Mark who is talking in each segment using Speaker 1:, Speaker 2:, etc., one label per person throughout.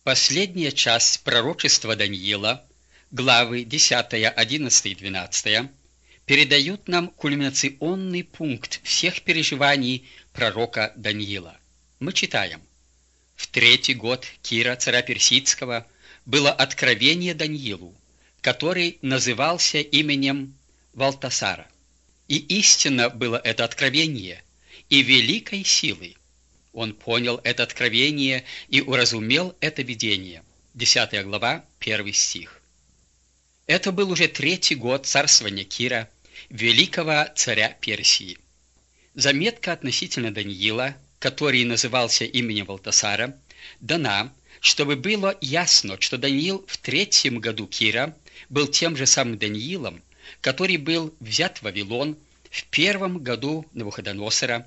Speaker 1: Последняя часть пророчества Даниила, главы 10, 11 и 12, передают нам кульминационный пункт всех переживаний пророка Даниила. Мы читаем: «В 3-й год Кира, царя Персидского, было откровение Даниилу, который назывался именем Валтасара. И истинно было это откровение, и великой силы. Он понял это откровение и уразумел это видение». 10 глава, 1 стих. Это был уже 3-й год царствования Кира, великого царя Персии. Заметка относительно Даниила, который назывался именем Валтасара, дана, чтобы было ясно, что Даниил в 3-м году Кира был тем же самым Даниилом, который был взят в Вавилон в 1-м году Навуходоносора,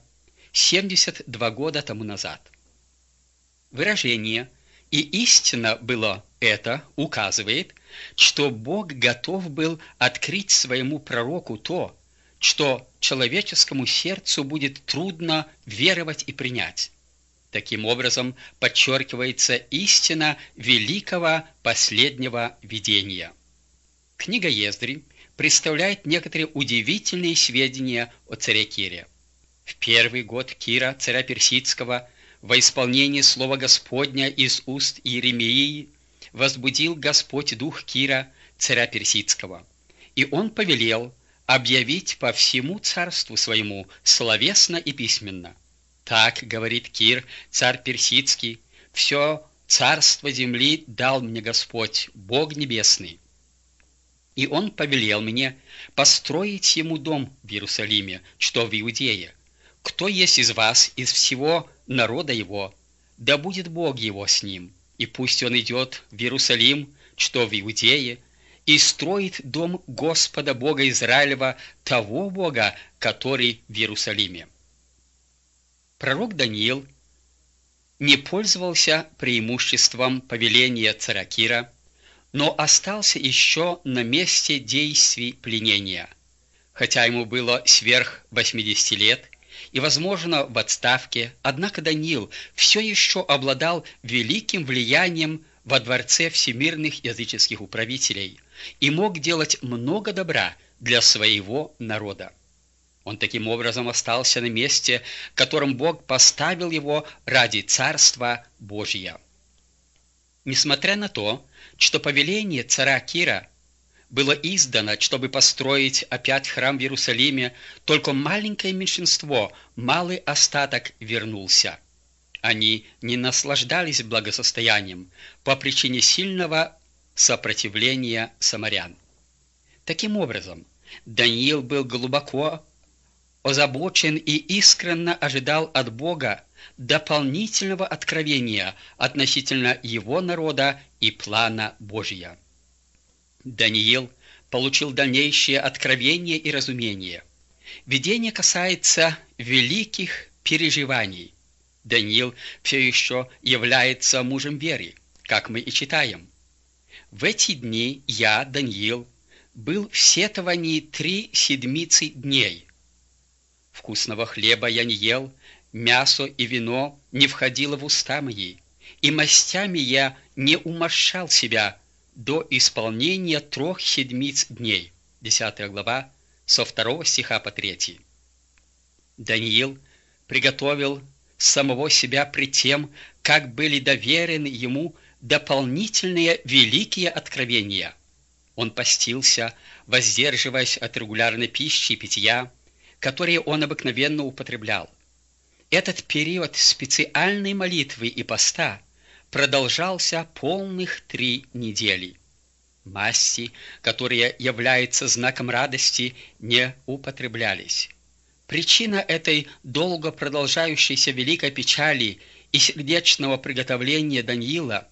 Speaker 1: 72 года тому назад. Выражение «и истинно было это» указывает, что Бог готов был открыть своему пророку то, что человеческому сердцу будет трудно веровать и принять. Таким образом, подчеркивается истина великого последнего видения. Книга Ездри представляет некоторые удивительные сведения о царе Кире. В 1-й год Кира, царя Персидского, во исполнении слова Господня из уст Иеремии, возбудил Господь дух Кира, царя Персидского, и он повелел объявить по всему царству своему словесно и письменно: «Так говорит Кир, царь Персидский, все царство земли дал мне Господь, Бог небесный. И он повелел мне построить ему дом в Иерусалиме, что в Иудее. Кто есть из вас, из всего народа его, да будет Бог его с ним, и пусть он идет в Иерусалим, что в Иудее, и строит дом Господа Бога Израилева, того Бога, который в Иерусалиме». Пророк Даниил не пользовался преимуществом повеления царя Кира, но остался еще на месте действий пленения. Хотя ему было сверх 80 лет и, возможно, в отставке, однако Даниил все еще обладал великим влиянием во дворце всемирных языческих управителей и мог делать много добра для своего народа. Он таким образом остался на месте, которым Бог поставил его ради Царства Божия. Несмотря на то, что повеление царя Кира было издано, чтобы построить опять храм в Иерусалиме, только маленькое меньшинство, малый остаток вернулся. Они не наслаждались благосостоянием по причине сильного сопротивления самарян. Таким образом, Даниил был глубоко озабочен и искренне ожидал от Бога дополнительного откровения относительно его народа и плана Божия. Даниил получил дальнейшее откровение и разумение. Видение касается великих переживаний. Даниил все еще является мужем веры, как мы и читаем. «В эти дни я, Даниил, был в сетовании 3 седмицы дней. Вкусного хлеба я не ел, мясо и вино не входило в уста мои, и мастями я не умощал себя до исполнения 3 седмиц дней». 10 глава, со 2 стиха по 3. Даниил приготовил самого себя пред тем, как были доверены ему дополнительные великие откровения. Он постился, воздерживаясь от регулярной пищи и питья, которые он обыкновенно употреблял. Этот период специальной молитвы и поста продолжался полных 3 недели. Масти, которые являются знаком радости, не употреблялись. Причина этой долго продолжающейся великой печали и сердечного приготовления Даниила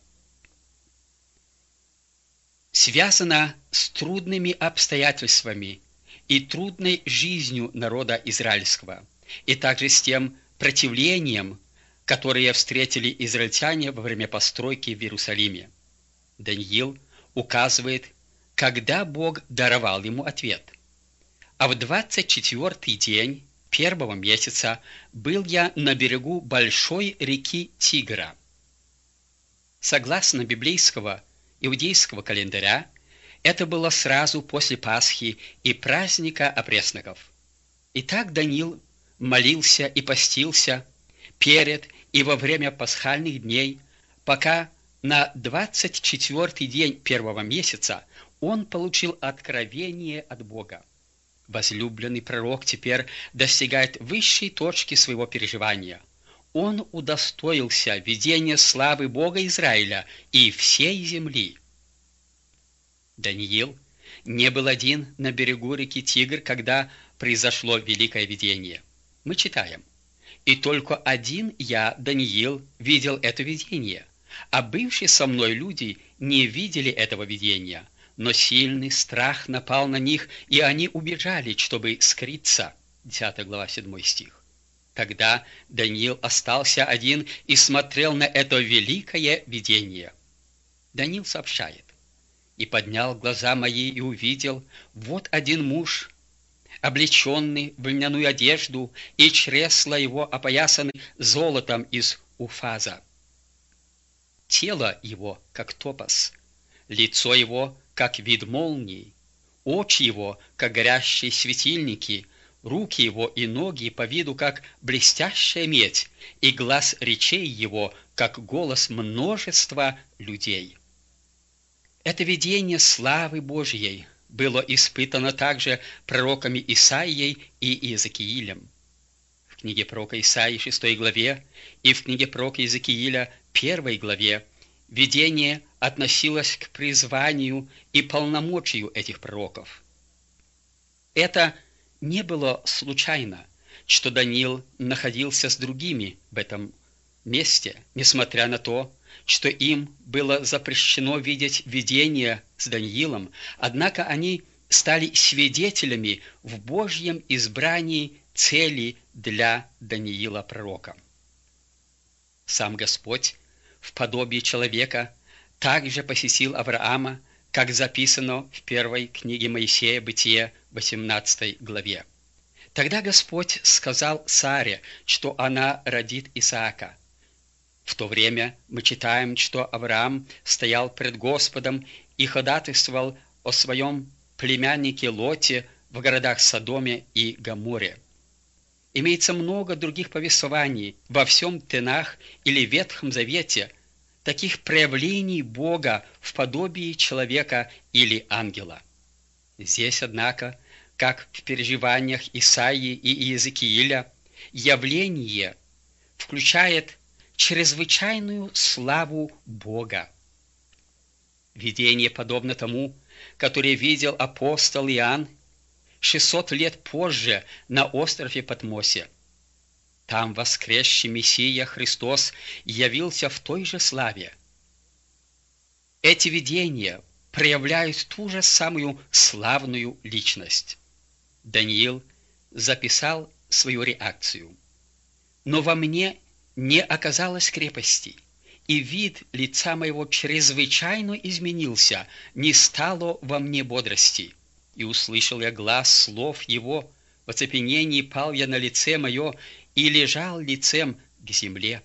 Speaker 1: связана с трудными обстоятельствами и трудной жизнью народа израильского, и также с тем противлением, которое встретили израильтяне во время постройки в Иерусалиме. Даниил указывает, когда Бог даровал ему ответ. «А в 24-й день 1-го месяца был я на берегу большой реки Тигра». Согласно библейского иудейского календаря, это было сразу после Пасхи и праздника опресноков. Итак, Даниил молился и постился перед и во время пасхальных дней, пока на 24-й день первого месяца он получил откровение от Бога. Возлюбленный пророк теперь достигает высшей точки своего переживания. Он удостоился видения славы Бога Израиля и всей земли. Даниил не был один на берегу реки Тигр, когда произошло великое видение. Мы читаем: «И только один я, Даниил, видел это видение, а бывшие со мной люди не видели этого видения, но сильный страх напал на них, и они убежали, чтобы скрыться». 10 глава, 7 стих. Тогда Даниил остался один и смотрел на это великое видение. Даниил сообщает: «И поднял глаза мои и увидел, вот один муж, облеченный в льняную одежду, и чресла его опоясаны золотом из Уфаза. Тело его, как топаз, лицо его, как вид молнии, очи его, как горящие светильники, руки его и ноги по виду, как блестящая медь, и глас речей его, как голос множества людей». Это видение славы Божьей было испытано также пророками Исаией и Иезекиилем. В книге пророка Исаии 6 главе и в книге пророка Иезекииля 1 главе видение относилось к призванию и полномочию этих пророков. Это не было случайно, что Даниил находился с другими в этом месте, несмотря на то, что им было запрещено видеть видение с Даниилом, однако они стали свидетелями в Божьем избрании цели для Даниила пророка. Сам Господь в подобии человека также посетил Авраама, как записано в первой книге Моисея Бытие 18 главе. Тогда Господь сказал Саре, что она родит Исаака. В то время мы читаем, что Авраам стоял пред Господом и ходатайствовал о своем племяннике Лоте в городах Содоме и Гоморе. Имеется много других повествований во всем Тенах или Ветхом Завете, таких проявлений Бога в подобии человека или ангела. Здесь, однако, как в переживаниях Исаии и Иезекииля, явление включает чрезвычайную славу Бога. Видение подобно тому, которое видел апостол Иоанн 600 лет позже на острове Патмосе. Там воскресший Мессия Христос явился в той же славе. Эти видения проявляют ту же самую славную личность. Даниил записал свою реакцию: «Но во мне не оказалось крепости, и вид лица моего чрезвычайно изменился, не стало во мне бодрости. И услышал я глас слов его, в оцепенении пал я на лице мое и лежал лицем к земле».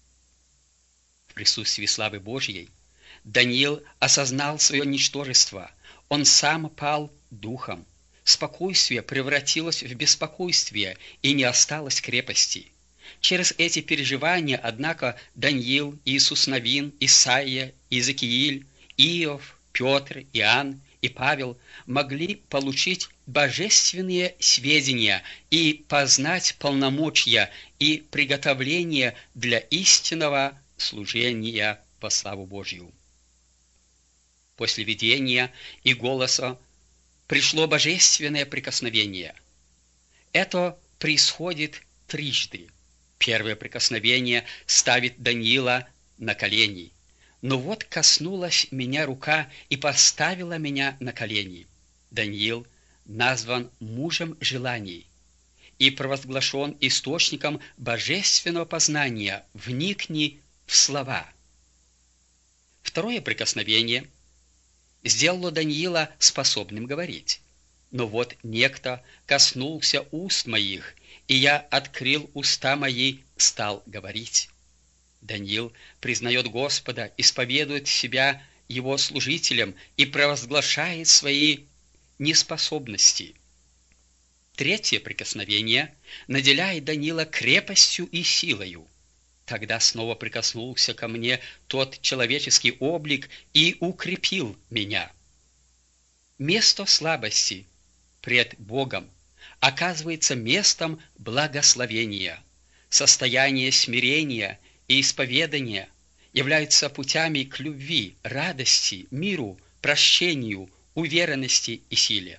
Speaker 1: В присутствии славы Божьей Даниил осознал свое ничтожество, он сам пал духом, спокойствие превратилось в беспокойствие, и не осталось крепости. Через эти переживания, однако, Даниил, Иисус Навин, Исаия, Иезекииль, Иов, Петр, Иоанн и Павел могли получить божественные сведения и познать полномочия и приготовление для истинного служения во славу Божью. После видения и голоса пришло божественное прикосновение. Это происходит трижды. Первое прикосновение ставит Даниила на колени. «Но вот коснулась меня рука и поставила меня на колени». Даниил назван мужем желаний и провозглашен источником божественного познания. Вникни в слова. Второе прикосновение сделало Даниила способным говорить. «Но вот некто коснулся уст моих, и я открыл уста мои, стал говорить». Даниил признает Господа, исповедует себя его служителем и провозглашает свои неспособности. Третье прикосновение наделяет Даниила крепостью и силою. Тогда снова прикоснулся ко мне тот человеческий облик и укрепил меня. Место слабости пред Богом оказывается местом благословения. Состояние смирения и исповедания являются путями к любви, радости, миру, прощению, уверенности и силе.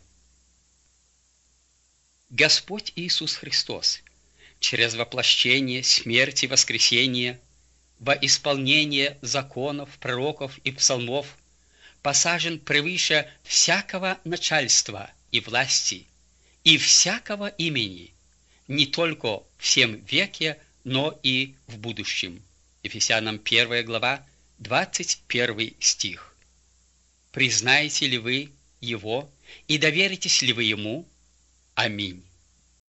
Speaker 1: Господь Иисус Христос через воплощение, смерть и воскресение во исполнение законов, пророков и псалмов посажен превыше всякого начальства и власти и всякого имени, не только в сем веке, но и в будущем. Ефесянам 1 глава, 21 стих. Признаете ли вы Его и доверитесь ли вы Ему? Аминь.